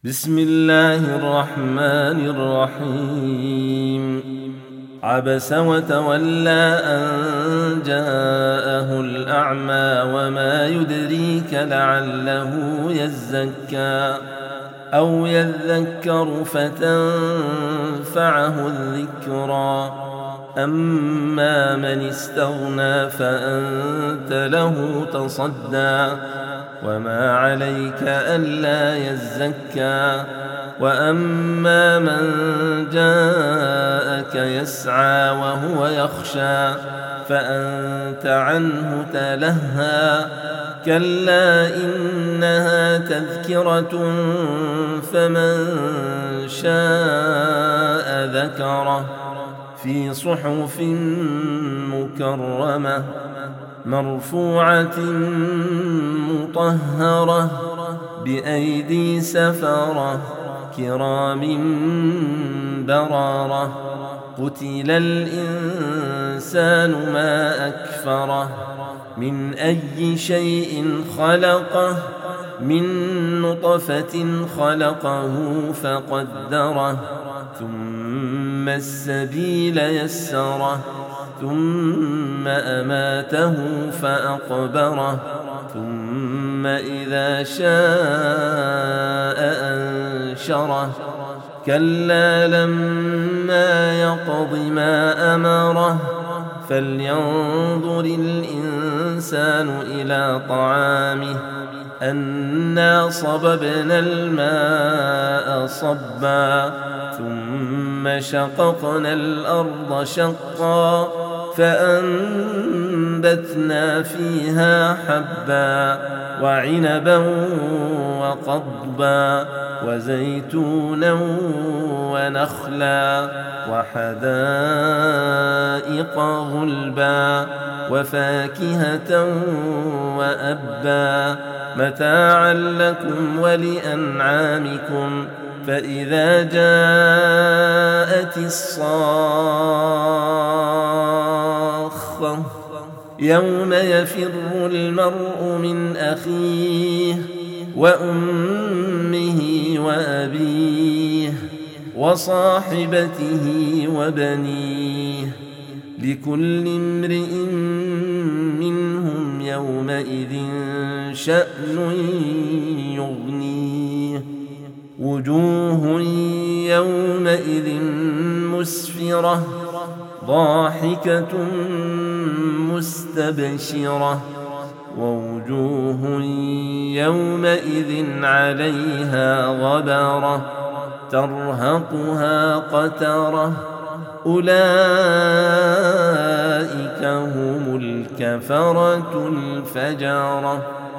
بسم الله الرحمن الرحيم عبس وتولى أن جاءه الأعمى وما يدريك لعله يزكى أو يذكر فتنفعه الذكرى أما من استغنى فأنت له تصدى وما عليك ألا يزكى وأما من جاءك يسعى وهو يخشى فأنت عنه تلهى كلا إنها تذكرة فمن شاء ذكره في صحف مكرمة مرفوعة مطهرة بأيدي سفرة كرام بررة قتل الإنسان ما أكفره من أي شيء خلقه من نطفة خلقه فقدره ثم السبيل يسره ثم أماته فأقبره ثم إذا شاء أنشره كلا لما يقض ما أمره فلينظر الإنسان إلى طعامه أنا صببنا الماء صبا ثم شققنا الأرض شقا فأنبتنا فيها حبا وعنبا وقضبا وزيتونا ونخلا وحدائق غلبا وفاكهة وأبا متاعا لكم ولأنعامكم فإذا جاءت الصاخة يوم يفر المرء من أخيه وأمه وأبيه وصاحبته وبنيه لكل امرئ منهم يومئذ شأن يغنيه وجوه يومئذ مسفرة ضاحكة مستبشرة ووجوه يومئذ عليها غبرة ترهقها قترة أولئك هم الكفرة الفجرة.